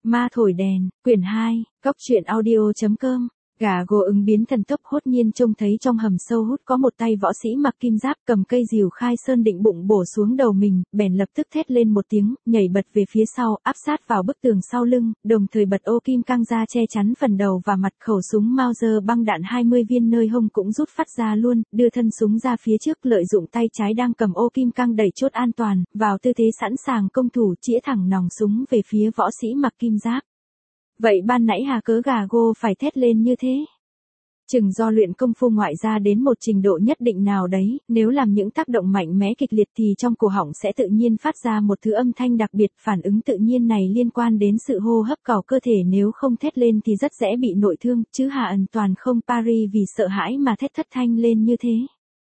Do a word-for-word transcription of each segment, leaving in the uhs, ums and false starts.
Ma thổi đèn, quyển hai, cóc truyện audio chấm com. Gà gô ứng biến thần tốc hốt nhiên trông thấy trong hầm sâu hút có một tay võ sĩ mặc kim giáp cầm cây rìu khai sơn định bụng bổ xuống đầu mình, bèn lập tức thét lên một tiếng, nhảy bật về phía sau, áp sát vào bức tường sau lưng, đồng thời bật ô kim căng ra che chắn phần đầu và mặt. Khẩu súng Mauser băng đạn hai mươi viên nơi hông cũng rút phát ra luôn, đưa thân súng ra phía trước, lợi dụng tay trái đang cầm ô kim căng đẩy chốt an toàn, vào tư thế sẵn sàng công thủ, chĩa thẳng nòng súng về phía võ sĩ mặc kim giáp. Vậy ban nãy hà cớ gà gô phải thét lên như thế? Chừng do luyện công phu ngoại ra đến một trình độ nhất định nào đấy, nếu làm những tác động mạnh mẽ kịch liệt thì trong cổ họng sẽ tự nhiên phát ra một thứ âm thanh đặc biệt. Phản ứng tự nhiên này liên quan đến sự hô hấp cào cơ thể, nếu không thét lên thì rất dễ bị nội thương, chứ hà ẩn toàn không pari vì sợ hãi mà thét thất thanh lên như thế.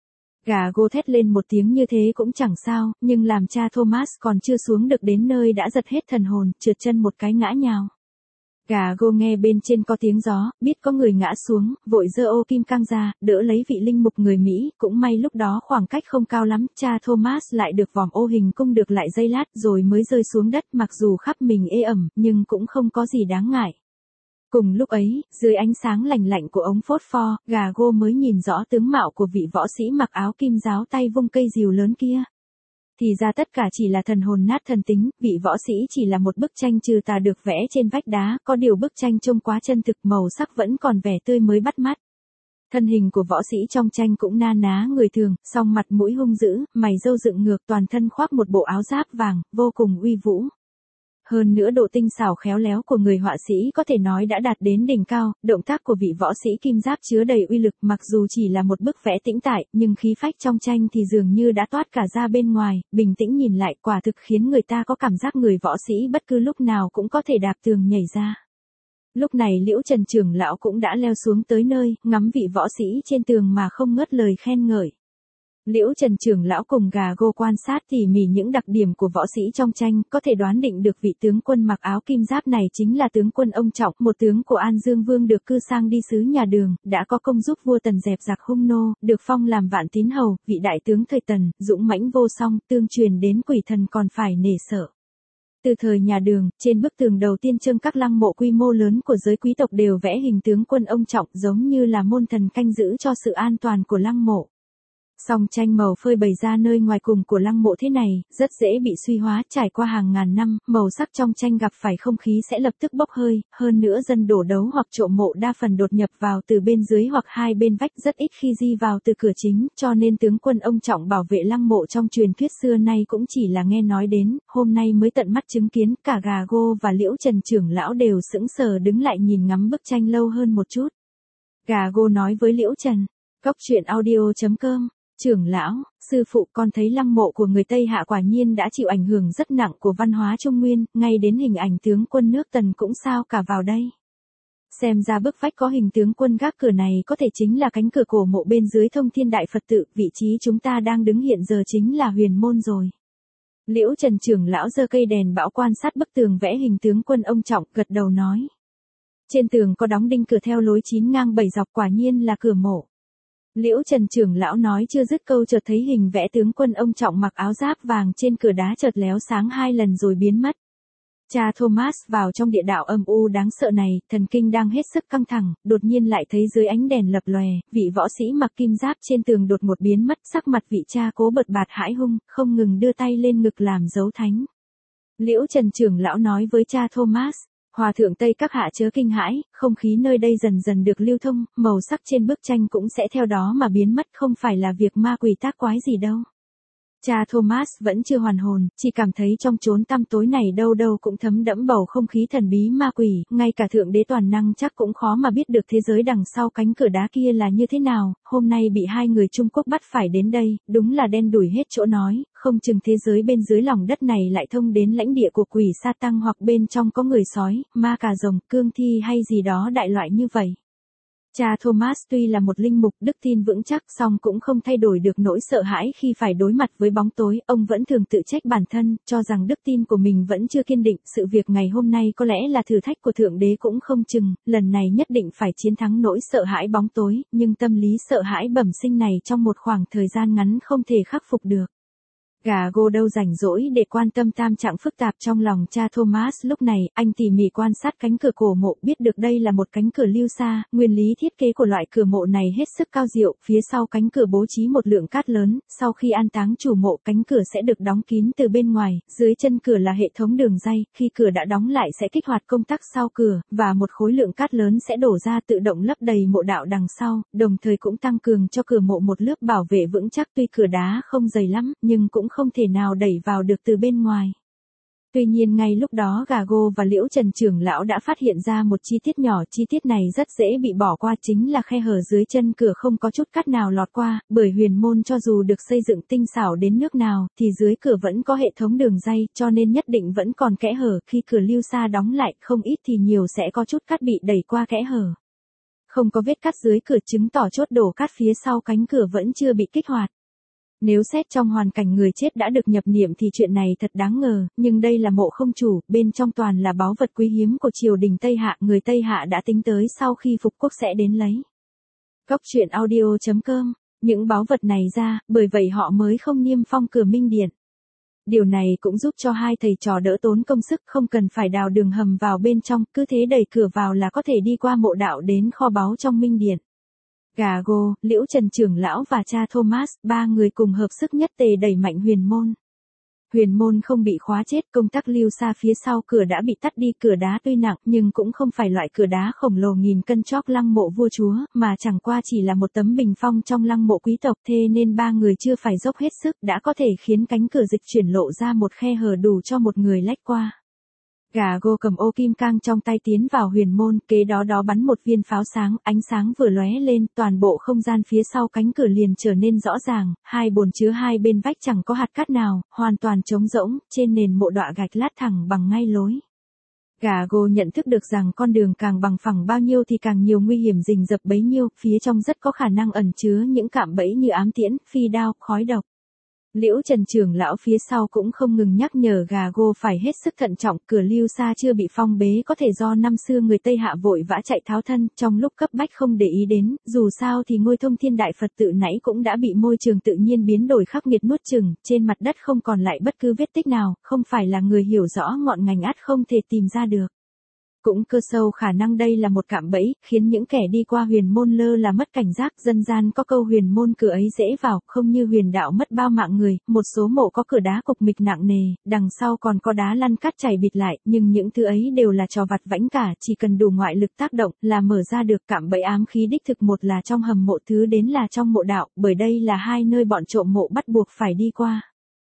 Gà gô thét lên một tiếng như thế cũng chẳng sao, nhưng làm cha Thomas còn chưa xuống được đến nơi đã giật hết thần hồn, trượt chân một cái ngã nhào. Gà gô nghe bên trên có tiếng gió, biết có người ngã xuống, vội giơ ô kim căng ra, đỡ lấy vị linh mục người Mỹ. Cũng may lúc đó khoảng cách không cao lắm, cha Thomas lại được vòm ô hình cung được lại giây lát rồi mới rơi xuống đất, mặc dù khắp mình ê ẩm, nhưng cũng không có gì đáng ngại. Cùng lúc ấy, dưới ánh sáng lành lạnh của ống phốt pho, gà gô mới nhìn rõ tướng mạo của vị võ sĩ mặc áo kim giáo tay vung cây rìu lớn kia. Thì ra tất cả chỉ là thần hồn nát thần tính, vị võ sĩ chỉ là một bức tranh trừ tà được vẽ trên vách đá, có điều bức tranh trông quá chân thực, màu sắc vẫn còn vẻ tươi mới bắt mắt. Thân hình của võ sĩ trong tranh cũng na ná người thường, song mặt mũi hung dữ, mày râu dựng ngược, toàn thân khoác một bộ áo giáp vàng, vô cùng uy vũ. Hơn nữa độ tinh xảo khéo léo của người họa sĩ có thể nói đã đạt đến đỉnh cao, động tác của vị võ sĩ kim giáp chứa đầy uy lực, mặc dù chỉ là một bức vẽ tĩnh tại, nhưng khí phách trong tranh thì dường như đã toát cả ra bên ngoài, bình tĩnh nhìn lại quả thực khiến người ta có cảm giác người võ sĩ bất cứ lúc nào cũng có thể đạp tường nhảy ra. Lúc này Liễu Trần trưởng lão cũng đã leo xuống tới nơi, ngắm vị võ sĩ trên tường mà không ngớt lời khen ngợi. Liễu Trần trưởng lão cùng gà gô quan sát tỉ mỉ những đặc điểm của võ sĩ trong tranh, có thể đoán định được vị tướng quân mặc áo kim giáp này chính là tướng quân Ông Trọng, một tướng của An Dương Vương được cư sang đi sứ nhà Đường, đã có công giúp vua Tần dẹp giặc hung nô, được phong làm vạn tín hầu, vị đại tướng thời Tần, dũng mãnh vô song, tương truyền đến quỷ thần còn phải nể sợ. Từ thời nhà Đường, trên bức tường đầu tiên trưng các lăng mộ quy mô lớn của giới quý tộc đều vẽ hình tướng quân Ông Trọng, giống như là môn thần canh giữ cho sự an toàn của lăng mộ. Song tranh màu phơi bày ra nơi ngoài cùng của lăng mộ thế này, rất dễ bị suy hóa, trải qua hàng ngàn năm, màu sắc trong tranh gặp phải không khí sẽ lập tức bốc hơi, hơn nữa dân đổ đấu hoặc trộm mộ đa phần đột nhập vào từ bên dưới hoặc hai bên vách, rất ít khi di vào từ cửa chính, cho nên tướng quân Ông Trọng bảo vệ lăng mộ trong truyền thuyết xưa nay cũng chỉ là nghe nói đến, hôm nay mới tận mắt chứng kiến. Cả gà gô và Liễu Trần trưởng lão đều sững sờ đứng lại nhìn ngắm bức tranh lâu hơn một chút. Gà gô nói với Liễu Trần, cóc truyện audio chấm com. Trưởng lão, sư phụ, con thấy lăng mộ của người Tây Hạ quả nhiên đã chịu ảnh hưởng rất nặng của văn hóa Trung Nguyên, ngay đến hình ảnh tướng quân nước Tần cũng sao cả vào đây. Xem ra bức vách có hình tướng quân gác cửa này có thể chính là cánh cửa cổ mộ bên dưới Thông Thiên Đại Phật tự, vị trí chúng ta đang đứng hiện giờ chính là huyền môn rồi. Liễu Trần trưởng lão giơ cây đèn bão quan sát bức tường vẽ hình tướng quân Ông Trọng, gật đầu nói. Trên tường có đóng đinh cửa theo lối chín ngang bảy dọc, quả nhiên là cửa mộ. Liễu Trần trưởng lão nói chưa dứt câu chợt thấy hình vẽ tướng quân Ông Trọng mặc áo giáp vàng trên cửa đá chợt léo sáng hai lần rồi biến mất. Cha Thomas vào trong địa đạo âm u đáng sợ này, thần kinh đang hết sức căng thẳng, đột nhiên lại thấy dưới ánh đèn lập lòe, vị võ sĩ mặc kim giáp trên tường đột ngột biến mất, sắc mặt vị cha cố bật bạt hãi hung, không ngừng đưa tay lên ngực làm dấu thánh. Liễu Trần trưởng lão nói với cha Thomas, Hòa thượng Tây các hạ chớ kinh hãi, không khí nơi đây dần dần được lưu thông, màu sắc trên bức tranh cũng sẽ theo đó mà biến mất, không phải là việc ma quỷ tác quái gì đâu. Cha Thomas vẫn chưa hoàn hồn, chỉ cảm thấy trong chốn tăm tối này đâu đâu cũng thấm đẫm bầu không khí thần bí ma quỷ, ngay cả thượng đế toàn năng chắc cũng khó mà biết được thế giới đằng sau cánh cửa đá kia là như thế nào. Hôm nay bị hai người Trung Quốc bắt phải đến đây, đúng là đen đủi hết chỗ nói, không chừng thế giới bên dưới lòng đất này lại thông đến lãnh địa của quỷ sa tăng, hoặc bên trong có người sói, ma cà rồng, cương thi hay gì đó đại loại như vậy. Cha Thomas tuy là một linh mục đức tin vững chắc, song cũng không thay đổi được nỗi sợ hãi khi phải đối mặt với bóng tối. Ông vẫn thường tự trách bản thân, cho rằng đức tin của mình vẫn chưa kiên định. Sự việc ngày hôm nay có lẽ là thử thách của thượng đế cũng không chừng, lần này nhất định phải chiến thắng nỗi sợ hãi bóng tối, nhưng tâm lý sợ hãi bẩm sinh này trong một khoảng thời gian ngắn không thể khắc phục được. Gago đâu rảnh rỗi để quan tâm tam trạng phức tạp trong lòng cha Thomas lúc này, anh tỉ mỉ quan sát cánh cửa cổ mộ, biết được đây là một cánh cửa lưu xa, nguyên lý thiết kế của loại cửa mộ này hết sức cao diệu, phía sau cánh cửa bố trí một lượng cát lớn, sau khi an táng chủ mộ cánh cửa sẽ được đóng kín từ bên ngoài, dưới chân cửa là hệ thống đường ray, khi cửa đã đóng lại sẽ kích hoạt công tắc sau cửa, và một khối lượng cát lớn sẽ đổ ra tự động lấp đầy mộ đạo đằng sau, đồng thời cũng tăng cường cho cửa mộ một lớp bảo vệ vững chắc, tuy cửa đá không dày lắm, nhưng cũng không thể nào đẩy vào được từ bên ngoài. Tuy nhiên ngay lúc đó Gago và Liễu Trần trưởng lão đã phát hiện ra một chi tiết nhỏ, chi tiết này rất dễ bị bỏ qua, chính là khe hở dưới chân cửa không có chút cát nào lọt qua, bởi huyền môn cho dù được xây dựng tinh xảo đến nước nào, thì dưới cửa vẫn có hệ thống đường ray, cho nên nhất định vẫn còn kẽ hở, khi cửa lưu xa đóng lại, không ít thì nhiều sẽ có chút cát bị đẩy qua kẽ hở. Không có vết cát dưới cửa chứng tỏ chốt đổ cát phía sau cánh cửa vẫn chưa bị kích hoạt. Nếu xét trong hoàn cảnh người chết đã được nhập niệm thì chuyện này thật đáng ngờ, nhưng đây là mộ không chủ, bên trong toàn là báu vật quý hiếm của triều đình Tây Hạ, người Tây Hạ đã tính tới sau khi phục quốc sẽ đến lấy. Góc truyện audio chấm com, những báu vật này ra, bởi vậy họ mới không niêm phong cửa Minh Điện. Điều này cũng giúp cho hai thầy trò đỡ tốn công sức, không cần phải đào đường hầm vào bên trong, cứ thế đẩy cửa vào là có thể đi qua mộ đạo đến kho báu trong Minh Điện. Gago, Liễu Trần trưởng lão và cha Thomas, ba người cùng hợp sức nhất tề đẩy mạnh huyền môn. Huyền môn không bị khóa chết, công tắc lưu xa phía sau cửa đã bị tắt đi, cửa đá tuy nặng nhưng cũng không phải loại cửa đá khổng lồ nghìn cân chóp lăng mộ vua chúa, mà chẳng qua chỉ là một tấm bình phong trong lăng mộ quý tộc, thế nên ba người chưa phải dốc hết sức đã có thể khiến cánh cửa dịch chuyển lộ ra một khe hở đủ cho một người lách qua. Gago cầm ô kim cang trong tay tiến vào huyền môn, kế đó đó bắn một viên pháo sáng, ánh sáng vừa lóe lên, toàn bộ không gian phía sau cánh cửa liền trở nên rõ ràng, hai bồn chứa hai bên vách chẳng có hạt cát nào, hoàn toàn trống rỗng, trên nền mộ đọa gạch lát thẳng bằng ngay lối. Gago nhận thức được rằng con đường càng bằng phẳng bao nhiêu thì càng nhiều nguy hiểm rình rập bấy nhiêu, phía trong rất có khả năng ẩn chứa những cạm bẫy như ám tiễn, phi đao, khói độc. Liễu Trần trưởng lão phía sau cũng không ngừng nhắc nhở Gago phải hết sức thận trọng, cửa lưu xa chưa bị phong bế có thể do năm xưa người Tây Hạ vội vã chạy tháo thân, trong lúc cấp bách không để ý đến, dù sao thì ngôi Thông Thiên Đại Phật tự nãy cũng đã bị môi trường tự nhiên biến đổi khắc nghiệt nuốt chửng, trên mặt đất không còn lại bất cứ vết tích nào, không phải là người hiểu rõ ngọn ngành ắt không thể tìm ra được. Cũng cơ sâu khả năng đây là một cạm bẫy, khiến những kẻ đi qua huyền môn lơ là mất cảnh giác, dân gian có câu huyền môn cửa ấy dễ vào, không như huyền đạo mất bao mạng người, một số mộ có cửa đá cục mịch nặng nề, đằng sau còn có đá lăn cát chảy bịt lại, nhưng những thứ ấy đều là trò vặt vãnh cả, chỉ cần đủ ngoại lực tác động là mở ra được. Cạm bẫy ám khí đích thực một là trong hầm mộ, thứ đến là trong mộ đạo, bởi đây là hai nơi bọn trộm mộ bắt buộc phải đi qua.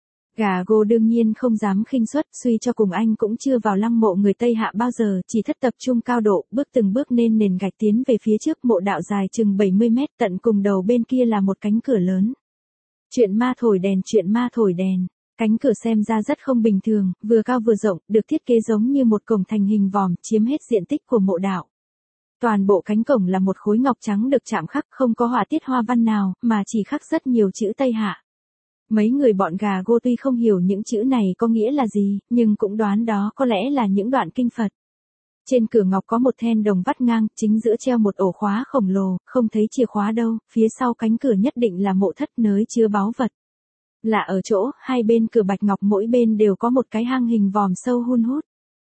Gago đương nhiên không dám khinh suất, suy cho cùng anh cũng chưa vào lăng mộ người Tây Hạ bao giờ, chỉ thất tập trung cao độ, bước từng bước nên nền gạch tiến về phía trước, mộ đạo dài chừng bảy mươi mét, tận cùng đầu bên kia là một cánh cửa lớn. Chuyện ma thổi đèn, chuyện ma thổi đèn. Cánh cửa xem ra rất không bình thường, vừa cao vừa rộng, được thiết kế giống như một cổng thành hình vòm, chiếm hết diện tích của mộ đạo. Toàn bộ cánh cổng là một khối ngọc trắng được chạm khắc, không có họa tiết hoa văn nào, mà chỉ khắc rất nhiều chữ Tây Hạ. Mấy người bọn Gago tuy không hiểu những chữ này có nghĩa là gì, nhưng cũng đoán đó có lẽ là những đoạn kinh Phật. Trên cửa ngọc có một then đồng vắt ngang, chính giữa treo một ổ khóa khổng lồ, không thấy chìa khóa đâu, phía sau cánh cửa nhất định là mộ thất nơi chứa báu vật. Là ở chỗ, hai bên cửa bạch ngọc mỗi bên đều có một cái hang hình vòm sâu hun hút.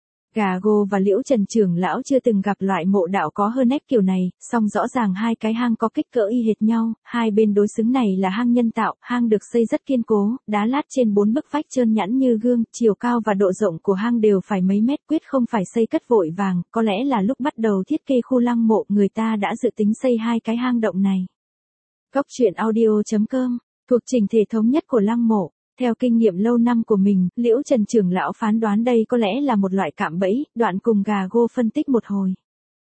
Gago và Liễu Trần trưởng lão chưa từng gặp loại mộ đạo có hơn nét kiểu này, song rõ ràng hai cái hang có kích cỡ y hệt nhau, hai bên đối xứng này là hang nhân tạo, hang được xây rất kiên cố, đá lát trên bốn bức vách trơn nhẵn như gương, chiều cao và độ rộng của hang đều phải mấy mét, quyết không phải xây cất vội vàng, có lẽ là lúc bắt đầu thiết kế khu lăng mộ người ta đã dự tính xây hai cái hang động này. Góc truyện audio chấm com, thuộc chỉnh thể thống nhất của lăng mộ. Theo kinh nghiệm lâu năm của mình, Liễu Trần trưởng lão phán đoán đây có lẽ là một loại cạm bẫy, đoạn cùng Gago phân tích một hồi.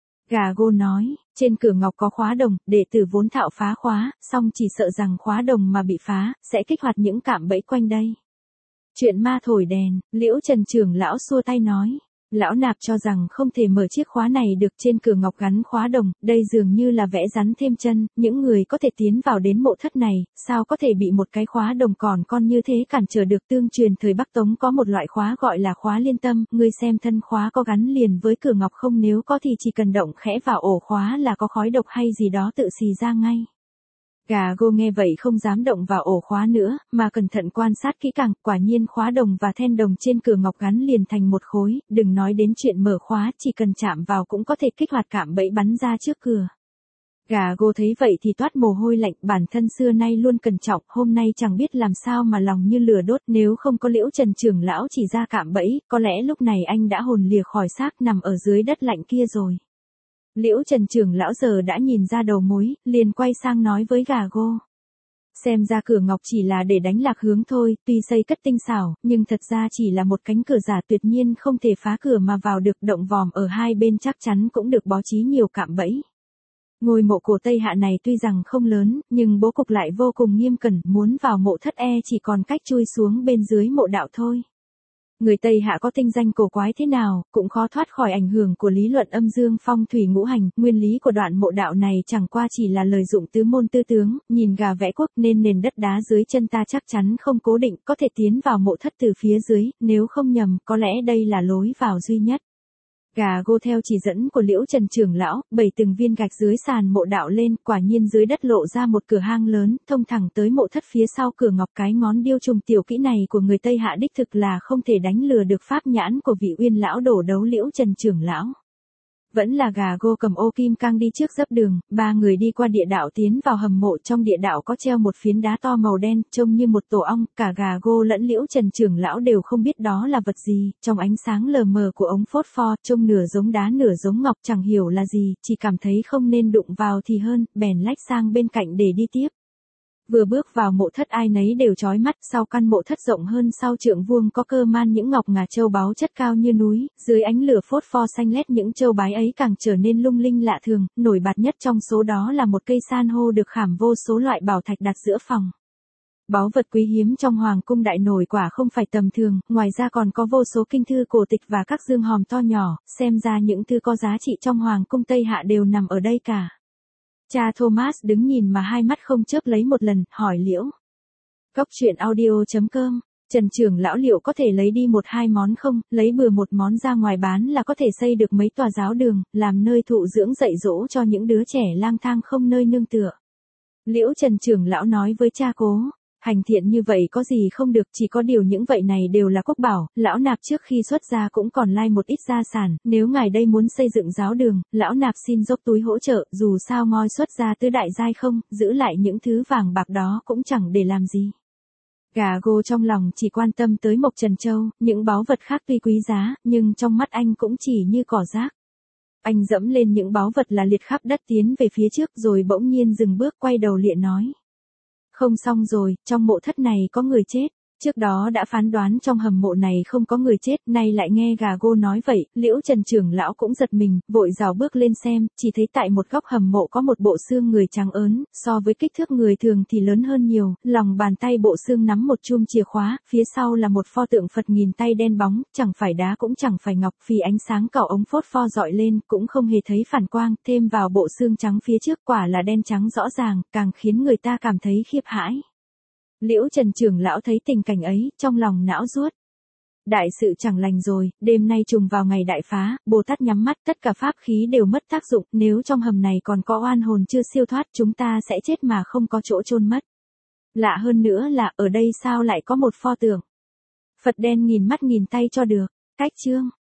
Gago nói, trên cửa ngọc có khóa đồng, đệ tử vốn thạo phá khóa, song chỉ sợ rằng khóa đồng mà bị phá, sẽ kích hoạt những cạm bẫy quanh đây. Chuyện ma thổi đèn, Liễu Trần trưởng lão xua tay nói. Lão nạp cho rằng không thể mở chiếc khóa này được, trên cửa ngọc gắn khóa đồng, đây dường như là vẽ rắn thêm chân, những người có thể tiến vào đến mộ thất này, sao có thể bị một cái khóa đồng còn con như thế cản trở được. Tương truyền thời Bắc Tống có một loại khóa gọi là khóa liên tâm, ngươi xem thân khóa có gắn liền với cửa ngọc không, nếu có thì chỉ cần động khẽ vào ổ khóa là có khói độc hay gì đó tự xì ra ngay. Gà Gô nghe vậy không dám động vào ổ khóa nữa, mà cẩn thận quan sát kỹ càng, quả nhiên khóa đồng và then đồng trên cửa ngọc gắn liền thành một khối, đừng nói đến chuyện mở khóa, chỉ cần chạm vào cũng có thể kích hoạt cạm bẫy bắn ra trước cửa. Gà Gô thấy vậy thì toát mồ hôi lạnh, bản thân xưa nay luôn cẩn trọng, hôm nay chẳng biết làm sao mà lòng như lửa đốt, nếu không có Liễu Trần trưởng lão chỉ ra cạm bẫy, có lẽ lúc này anh đã hồn lìa khỏi xác nằm ở dưới đất lạnh kia rồi. Liễu Trần trưởng lão giờ đã nhìn ra đầu mối, liền quay sang nói với Gà Gô. Xem ra cửa ngọc chỉ là để đánh lạc hướng thôi, tuy xây cất tinh xảo, nhưng thật ra chỉ là một cánh cửa giả, tuyệt nhiên không thể phá cửa mà vào được, động vòm ở hai bên chắc chắn cũng được bố trí nhiều cạm bẫy. Ngôi mộ cổ Tây Hạ này tuy rằng không lớn, nhưng bố cục lại vô cùng nghiêm cẩn, muốn vào mộ thất e chỉ còn cách chui xuống bên dưới mộ đạo thôi. Người Tây Hạ có tinh danh cổ quái thế nào, cũng khó thoát khỏi ảnh hưởng của lý luận âm dương phong thủy ngũ hành, nguyên lý của đoạn mộ đạo này chẳng qua chỉ là lợi dụng tứ môn tư tướng, nhìn gà vẽ quốc nên nền đất đá dưới chân ta chắc chắn không cố định, có thể tiến vào mộ thất từ phía dưới, nếu không nhầm, có lẽ đây là lối vào duy nhất. Gà Gô theo chỉ dẫn của Liễu Trần trưởng lão, bày từng viên gạch dưới sàn mộ đạo lên, quả nhiên dưới đất lộ ra một cửa hang lớn, thông thẳng tới mộ thất phía sau cửa ngọc. Cái ngón điêu trùng tiểu kỹ này của người Tây Hạ đích thực là không thể đánh lừa được pháp nhãn của vị Uyên lão đổ đấu Liễu Trần trưởng lão. Vẫn là Gà Gô cầm ô kim cang đi trước dấp đường, ba người đi qua địa đạo tiến vào hầm mộ, trong địa đạo có treo một phiến đá to màu đen, trông như một tổ ong, cả Gà Gô lẫn Liễu Trần trưởng lão đều không biết đó là vật gì, trong ánh sáng lờ mờ của ống phốt pho, trông nửa giống đá nửa giống ngọc, chẳng hiểu là gì, chỉ cảm thấy không nên đụng vào thì hơn, bèn lách sang bên cạnh để đi tiếp. Vừa bước vào mộ thất ai nấy đều chói mắt, sau căn mộ thất rộng hơn sau trượng vuông có cơ man những ngọc ngà châu báu chất cao như núi, dưới ánh lửa phốt pho xanh lét những châu bái ấy càng trở nên lung linh lạ thường, nổi bật nhất trong số đó là một cây san hô được khảm vô số loại bảo thạch đặt giữa phòng. Báu vật quý hiếm trong hoàng cung đại nổi quả không phải tầm thường, ngoài ra còn có vô số kinh thư cổ tịch và các dương hòm to nhỏ, xem ra những thứ có giá trị trong hoàng cung Tây Hạ đều nằm ở đây cả. Cha Thomas đứng nhìn mà hai mắt không chớp lấy một lần, hỏi Liễu. Cốc truyện audio chấm com, Trần trưởng lão liệu có thể lấy đi một hai món không, lấy bừa một món ra ngoài bán là có thể xây được mấy tòa giáo đường, làm nơi thụ dưỡng dạy dỗ cho những đứa trẻ lang thang không nơi nương tựa. Liễu Trần trưởng lão nói với cha cố. Hành thiện như vậy có gì không được, chỉ có điều những vậy này đều là quốc bảo, lão nạp trước khi xuất gia cũng còn lai một ít gia sản, nếu ngài đây muốn xây dựng giáo đường, lão nạp xin dốc túi hỗ trợ, dù sao ngoi xuất gia tứ đại giai không, giữ lại những thứ vàng bạc đó cũng chẳng để làm gì. Gà Gô trong lòng chỉ quan tâm tới Mộc Trần Châu, những báu vật khác tuy quý giá, nhưng trong mắt anh cũng chỉ như cỏ rác. Anh dẫm lên những báu vật là liệt khắp đất tiến về phía trước rồi bỗng nhiên dừng bước quay đầu lịa nói. Không xong rồi, trong mộ thất này có người chết. Trước đó đã phán đoán trong hầm mộ này không có người chết, nay lại nghe Gà Gô nói vậy, Liễu Trần trưởng lão cũng giật mình, vội rào bước lên xem, chỉ thấy tại một góc hầm mộ có một bộ xương người trắng ớn, so với kích thước người thường thì lớn hơn nhiều, lòng bàn tay bộ xương nắm một chum chìa khóa, phía sau là một pho tượng Phật nghìn tay đen bóng, chẳng phải đá cũng chẳng phải ngọc, vì ánh sáng cỏ ống phốt pho dọi lên, cũng không hề thấy phản quang, thêm vào bộ xương trắng phía trước quả là đen trắng rõ ràng, càng khiến người ta cảm thấy khiếp hãi. Liễu Trần trưởng lão thấy tình cảnh ấy, trong lòng não ruốt. Đại sự chẳng lành rồi, đêm nay trùng vào ngày đại phá, Bồ Tát nhắm mắt, tất cả pháp khí đều mất tác dụng, nếu trong hầm này còn có oan hồn chưa siêu thoát, chúng ta sẽ chết mà không có chỗ chôn mất. Lạ hơn nữa là, ở đây sao lại có một pho tượng? Phật đen nghìn mắt nghìn tay cho được. Cách chương